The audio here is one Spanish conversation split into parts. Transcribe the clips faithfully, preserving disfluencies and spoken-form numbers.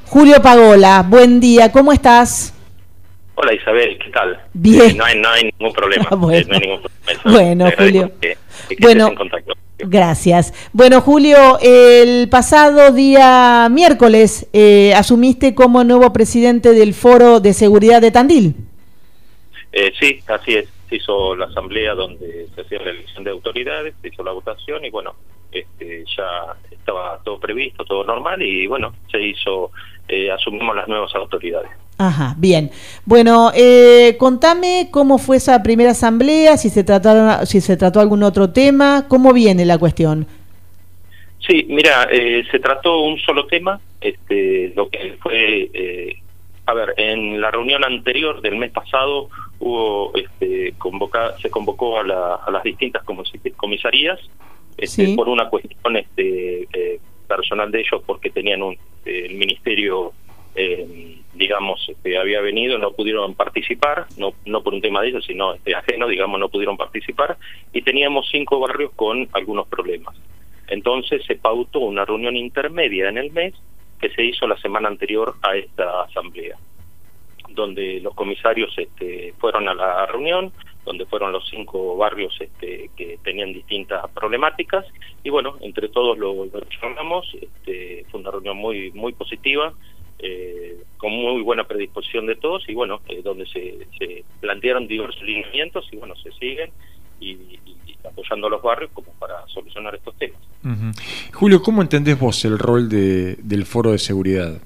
Julio Pagola, buen día, ¿cómo estás? Hola Isabel, ¿qué tal? Bien. Eh, no, hay, no hay ningún problema. Bueno, eh, no hay ningún problema. bueno Julio. Que, que bueno, estés en contacto. Gracias. Bueno, Julio, el pasado día miércoles eh, asumiste como nuevo presidente del Foro de Seguridad de Tandil. Eh, sí, así es. Se hizo la asamblea donde se hacía la elección de autoridades, se hizo la votación y bueno, este, ya estaba todo previsto, todo normal y bueno, se hizo, eh, asumimos las nuevas autoridades. Ajá, bien. Bueno, eh, contame cómo fue esa primera asamblea, si se trataron, si se trató algún otro tema, cómo viene la cuestión. Sí, mira, eh, se trató un solo tema, este, lo que fue, eh, a ver, en la reunión anterior del mes pasado hubo, este, convoca, se convocó a, la, a las distintas comisarías, este, sí. por una cuestión, este, eh, personal de ellos, porque tenían un, eh, el ministerio. Eh, digamos, este, había venido, no pudieron participar, no no por un tema de ellos, sino este, ajeno, digamos, no pudieron participar, y teníamos cinco barrios con algunos problemas. Entonces se pautó una reunión intermedia en el mes que se hizo la semana anterior a esta asamblea, donde los comisarios este, fueron a la reunión, donde fueron los cinco barrios este, que tenían distintas problemáticas, y bueno, entre todos lo, lo llamamos, este, fue una reunión muy, muy positiva, Eh, con muy buena predisposición de todos y bueno, eh, donde se, se plantearon diversos lineamientos y bueno, se siguen y, y, y apoyando a los barrios como para solucionar estos temas. Uh-huh. Julio, ¿cómo entendés vos el rol de, del Foro de Seguridad?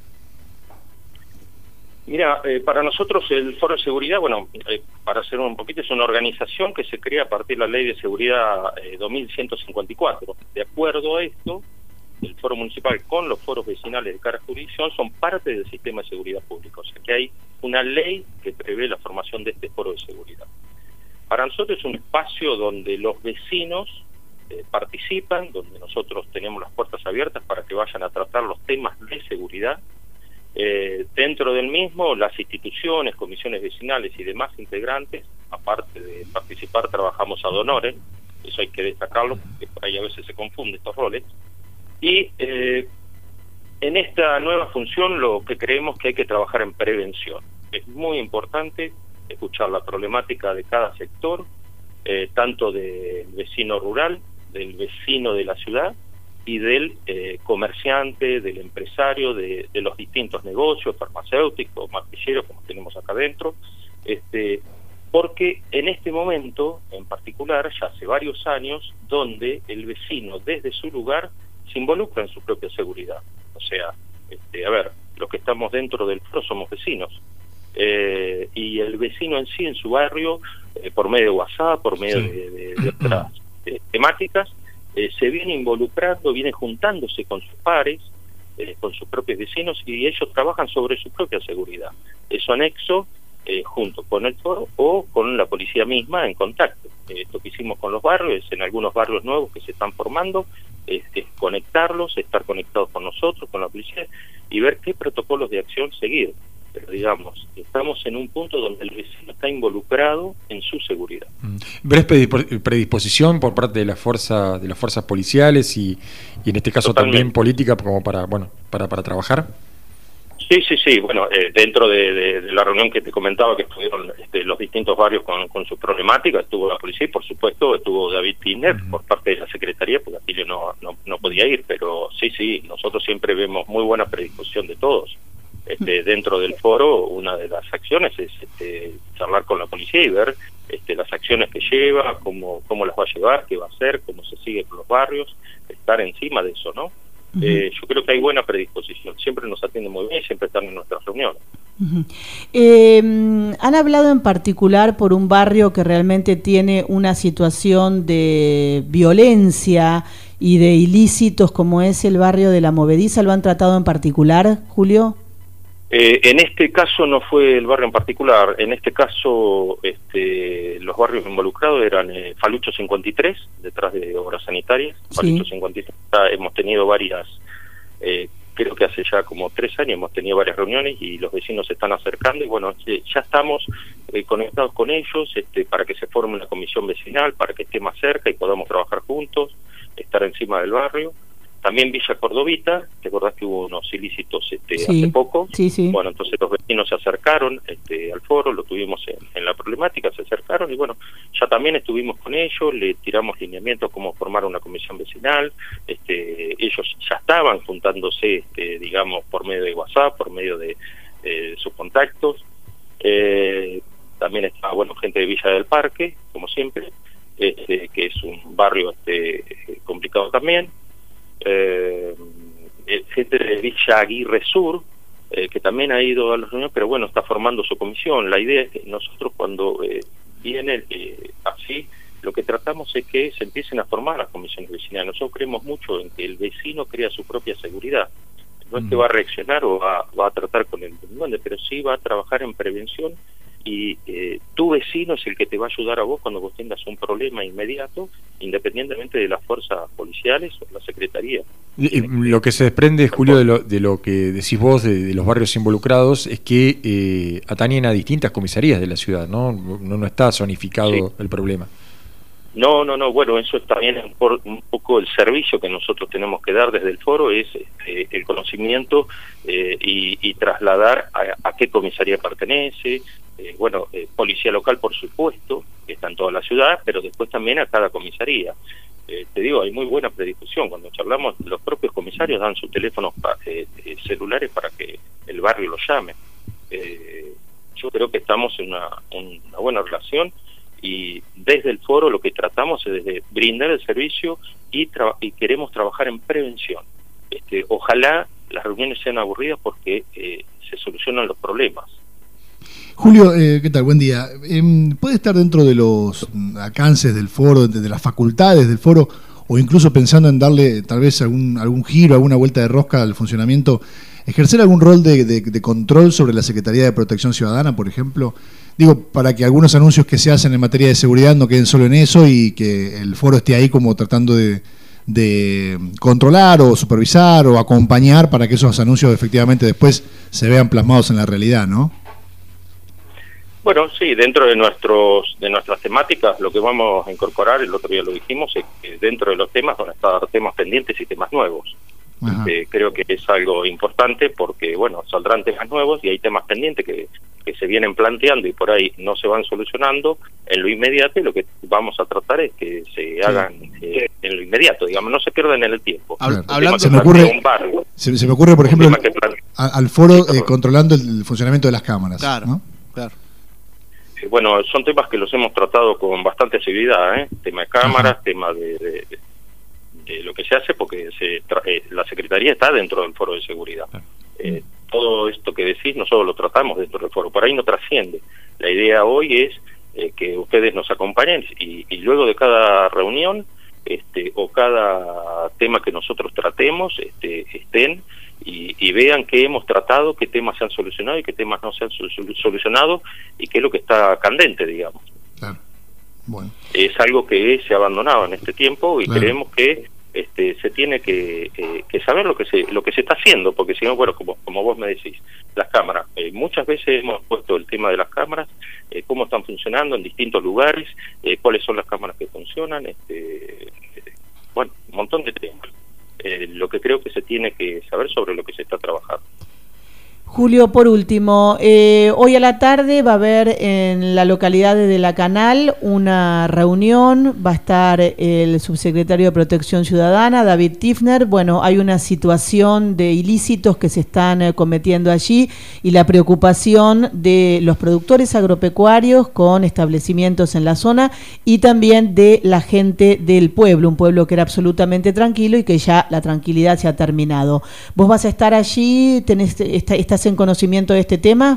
Mira, eh, para nosotros el Foro de Seguridad, bueno, eh, para hacer un poquito, es una organización que se crea a partir de la Ley de Seguridad eh, dos mil ciento cincuenta y cuatro. De acuerdo a esto, el foro municipal con los foros vecinales de cada jurisdicción son parte del sistema de seguridad pública, o sea que hay una ley que prevé la formación de este foro de seguridad. Para nosotros es un espacio donde los vecinos eh, participan, donde nosotros tenemos las puertas abiertas para que vayan a tratar los temas de seguridad. Eh, dentro del mismo, las instituciones, comisiones vecinales y demás integrantes, aparte de participar, trabajamos ad honorem, eso hay que destacarlo, porque por ahí a veces se confunden estos roles. Y eh, en esta nueva función lo que creemos que hay que trabajar en prevención. Es muy importante escuchar la problemática de cada sector, eh, tanto del vecino rural, del vecino de la ciudad y del eh, comerciante, del empresario, de, de los distintos negocios, farmacéuticos, martilleros, como tenemos acá adentro, este, porque en este momento en particular, ya hace varios años, donde el vecino desde su lugar se involucra en su propia seguridad. O sea, este, a ver, los que estamos dentro del foro somos vecinos, eh, y el vecino en sí, en su barrio, eh, por medio de WhatsApp, por medio sí. de, de, de otras de, temáticas, eh, se viene involucrando, viene juntándose con sus pares, eh, con sus propios vecinos, y ellos trabajan sobre su propia seguridad. Eso anexo, eh, junto con el foro o con la policía misma en contacto. Eh, esto que hicimos con los barrios, en algunos barrios nuevos que se están formando, es, es conectarlos, estar conectados con nosotros, con la policía, y ver qué protocolos de acción seguir. Pero digamos, estamos en un punto donde el vecino está involucrado en su seguridad. ¿Ves predisposición por parte de la fuerza, de las fuerzas policiales y, y en este caso Totalmente. también política como para, bueno, para, para trabajar? Sí, sí, sí. Bueno, eh, dentro de, de, de la reunión que te comentaba que estuvieron este, los distintos barrios con, con su problemática, estuvo la policía y por supuesto estuvo David Piner uh-huh. por parte de la Secretaría, porque Atilio no, no, no podía ir, pero sí, sí, nosotros siempre vemos muy buena predisposición de todos. Este, dentro del foro, una de las acciones es este, charlar con la policía y ver este, las acciones que lleva, cómo, cómo las va a llevar, qué va a hacer, cómo se sigue con los barrios, estar encima de eso, ¿no? Uh-huh. Eh, yo creo que hay buena predisposición, siempre nos atienden muy bien, siempre están en nuestras reuniones. Uh-huh. Eh, han hablado en particular por un barrio que realmente tiene una situación de violencia y de ilícitos como es el barrio de La Movediza. ¿Lo han tratado en particular, Julio? Eh, en este caso no fue el barrio en particular, en este caso este, los barrios involucrados eran eh, Falucho cincuenta y tres, detrás de Obras Sanitarias, sí. Falucho cincuenta y tres, hemos tenido varias, eh, creo que hace ya como tres años hemos tenido varias reuniones y los vecinos se están acercando y bueno, eh, ya estamos eh, conectados con ellos este, para que se forme una comisión vecinal, para que esté más cerca y podamos trabajar juntos, estar encima del barrio. también Villa Cordovita, ¿te acordás que hubo unos ilícitos este, sí, hace poco? Sí, sí. Bueno, entonces los vecinos se acercaron este, al foro, lo tuvimos en, en la problemática, se acercaron y bueno, ya también estuvimos con ellos, le tiramos lineamientos cómo formar una comisión vecinal, este, ellos ya estaban juntándose, este, digamos, por medio de WhatsApp, por medio de eh, sus contactos. Eh, también está, bueno, gente de Villa del Parque, como siempre, este, que es un barrio este, complicado también. Eh, gente de Villa Aguirre Sur, eh, que también ha ido a las reuniones, pero bueno, está formando su comisión. La idea es que nosotros cuando eh, viene eh, así, lo que tratamos es que se empiecen a formar las comisiones vecinales. Nosotros creemos mucho en que el vecino crea su propia seguridad. No es que va a reaccionar o va, va a tratar con el delincuente, pero sí va a trabajar en prevención y eh, tu vecino es el que te va a ayudar a vos cuando vos tengas un problema inmediato, independientemente de las fuerzas policiales o la secretaría. Y, y lo que se desprende, Julio, de lo, de lo que decís vos, de, de los barrios involucrados, es que eh, atañen a distintas comisarías de la ciudad, ¿no? No, no está zonificado sí. el problema. No, no, no, bueno, eso es también un, un poco el servicio que nosotros tenemos que dar desde el foro, es eh, el conocimiento eh, y, y trasladar a, a qué comisaría pertenece, eh, bueno, eh, policía local por supuesto, que está en toda la ciudad, pero después también a cada comisaría. Eh, te digo, hay muy buena predisposición, cuando charlamos los propios comisarios dan sus teléfonos pa, eh, eh, celulares para que el barrio los llame. Eh, yo creo que estamos en una, una buena relación. Y desde el foro lo que tratamos es de brindar el servicio y, y queremos trabajar en prevención. Este, ojalá las reuniones sean aburridas porque eh, se solucionan los problemas. Julio, eh, ¿qué tal? Buen día. Eh, ¿Puede estar dentro de los alcances del foro, de, de las facultades del foro, o incluso pensando en darle tal vez algún, algún giro, alguna vuelta de rosca al funcionamiento, ejercer algún rol de, de, de control sobre la Secretaría de Protección Ciudadana, por ejemplo? Digo, para que algunos anuncios que se hacen en materia de seguridad no queden solo en eso y que el foro esté ahí como tratando de, de controlar o supervisar o acompañar para que esos anuncios efectivamente después se vean plasmados en la realidad, ¿no? Bueno, sí, dentro de nuestros de nuestras temáticas lo que vamos a incorporar, el otro día lo dijimos, es que dentro de los temas van a estar temas pendientes y temas nuevos. Eh, creo que es algo importante porque, bueno, saldrán temas nuevos y hay temas pendientes que, que se vienen planteando y por ahí no se van solucionando en lo inmediato, y lo que vamos a tratar es que se sí. hagan eh, en lo inmediato, digamos, no se pierdan en el tiempo. Habl hablando, se me, ocurre, barrio, se, se me ocurre, por ejemplo, a, al foro sí, eh, controlando el funcionamiento de las cámaras. Claro, ¿no? claro. Eh, bueno, son temas que los hemos tratado con bastante seguridad, ¿eh? Tema de cámaras, Ajá. tema de... de, de Eh, lo que se hace porque se eh, la Secretaría está dentro del foro de seguridad. Eh, todo esto que decís nosotros lo tratamos dentro del foro, por ahí no trasciende. La idea hoy es eh, que ustedes nos acompañen y, y luego de cada reunión este, o cada tema que nosotros tratemos este, estén y, y vean qué hemos tratado, qué temas se han solucionado y qué temas no se han solucionado y qué es lo que está candente, digamos. Claro. Bueno. Es algo que se ha abandonado en este tiempo y claro. creemos que este, se tiene que, eh, que saber lo que se lo que se está haciendo, porque si no, bueno, como, como vos me decís, las cámaras, eh, muchas veces hemos puesto el tema de las cámaras, eh, cómo están funcionando en distintos lugares, eh, cuáles son las cámaras que funcionan, este, eh, bueno, un montón de temas. Eh, lo que creo que se tiene que saber sobre lo que se está trabajando. Julio, por último, eh, hoy a la tarde va a haber en la localidad de La Canal una reunión, va a estar el subsecretario de Protección Ciudadana, David Tifner. Bueno, hay una situación de ilícitos que se están eh, cometiendo allí y la preocupación de los productores agropecuarios con establecimientos en la zona y también de la gente del pueblo, un pueblo que era absolutamente tranquilo y que ya la tranquilidad se ha terminado. ¿Vos vas a estar allí? ¿Tenés esta, estás en conocimiento de este tema?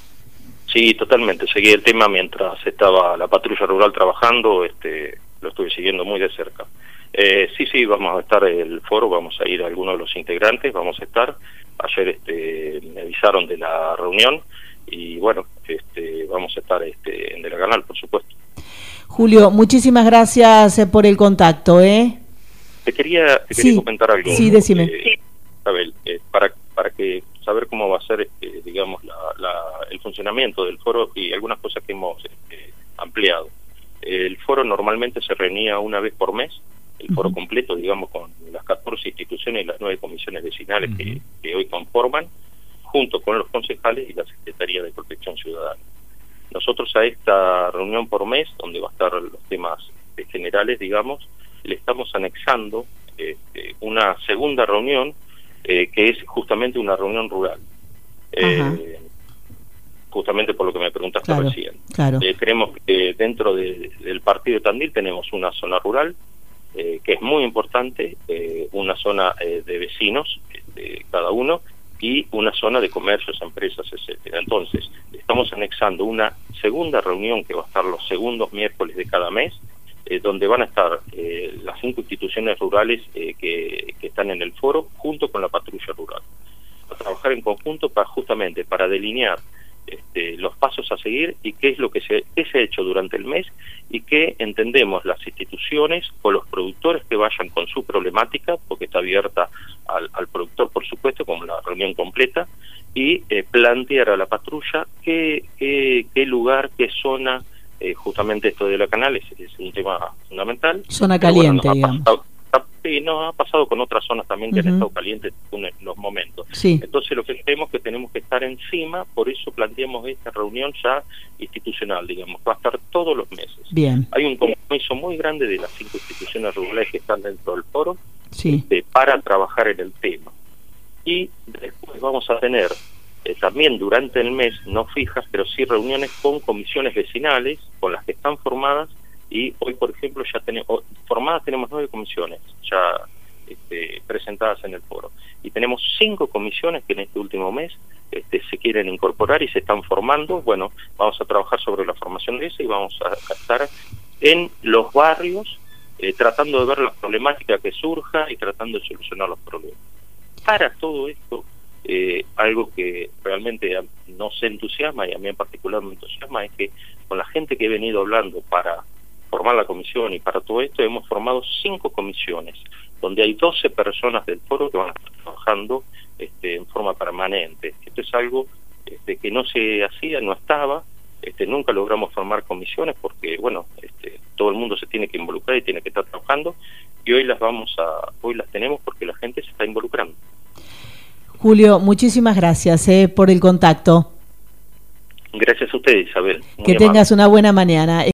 Sí, totalmente. Seguí el tema mientras estaba la patrulla rural trabajando, este, lo estuve siguiendo muy de cerca. Eh, sí, sí, vamos a estar en el foro, vamos a ir a algunos de los integrantes, vamos a estar. Ayer este, me avisaron de la reunión y bueno, este, vamos a estar este, en De La Canal, por supuesto. Julio, muchísimas gracias por el contacto, ¿eh? Te quería, te sí, quería comentar algo. Sí, decime. Eh, Isabel, eh, para, para que saber cómo va a ser, este, digamos, la, la, el funcionamiento del foro y algunas cosas que hemos este, ampliado. El foro normalmente se reunía una vez por mes, el foro uh-huh. completo, digamos, con las foros e instituciones y las nueve comisiones vecinales uh-huh. que, que hoy conforman, junto con los concejales y la Secretaría de Protección Ciudadana. Nosotros a esta reunión por mes, donde va a estar los temas generales, digamos, le estamos anexando este, una segunda reunión eh, que es justamente una reunión rural. Eh, justamente por lo que me preguntaste claro, recién. Claro. Eh, creemos que dentro de, del partido de Tandil tenemos una zona rural eh, que es muy importante, eh, una zona eh, de vecinos, eh, cada uno, y una zona de comercios, empresas, etcétera. Entonces, estamos anexando una segunda reunión que va a estar los segundos miércoles de cada mes, eh, donde van a estar eh, las cinco instituciones rurales eh, que, que están en el foro, junto con la patrulla rural. A trabajar en conjunto para justamente para delinear este, los pasos a seguir y qué es lo que se, qué se ha hecho durante el mes y qué entendemos las instituciones o los productores que vayan con su problemática, porque está abierta al, al productor, por supuesto, como la reunión completa, y eh, plantear a la patrulla qué, qué, qué lugar, qué zona, eh, justamente esto de la canal es, es un tema fundamental. Zona caliente, bueno, digamos. Pasado, sí, no, ha pasado con otras zonas también que uh-huh. han estado calientes en los momentos. Sí. Entonces lo que creemos que tenemos que estar encima, por eso planteamos esta reunión ya institucional, digamos, va a estar todos los meses. Bien. Hay un compromiso muy grande de las cinco instituciones rurales que están dentro del foro sí. este, para trabajar en el tema. Y después vamos a tener eh, también durante el mes, no fijas, pero sí reuniones con comisiones vecinales, con las que están formadas. Y hoy, por ejemplo, ya tenemos formadas tenemos nueve comisiones ya este, presentadas en el foro. Y tenemos cinco comisiones que en este último mes este, se quieren incorporar y se están formando. Bueno, vamos a trabajar sobre la formación de esa y vamos a, a estar en los barrios eh, tratando de ver la problemática que surja y tratando de solucionar los problemas. Para todo esto, eh, algo que realmente nos entusiasma y a mí en particular me entusiasma es que con la gente que he venido hablando para formar la comisión y para todo esto hemos formado cinco comisiones donde hay doce personas del foro que van a estar trabajando este, en forma permanente. Esto es algo este, que no se hacía, no estaba, este, nunca logramos formar comisiones porque bueno, este, todo el mundo se tiene que involucrar y tiene que estar trabajando y hoy las vamos a, hoy las tenemos porque la gente se está involucrando. Julio, muchísimas gracias eh, por el contacto. Gracias a usted, Isabel. Muy que amable. tengas una buena mañana.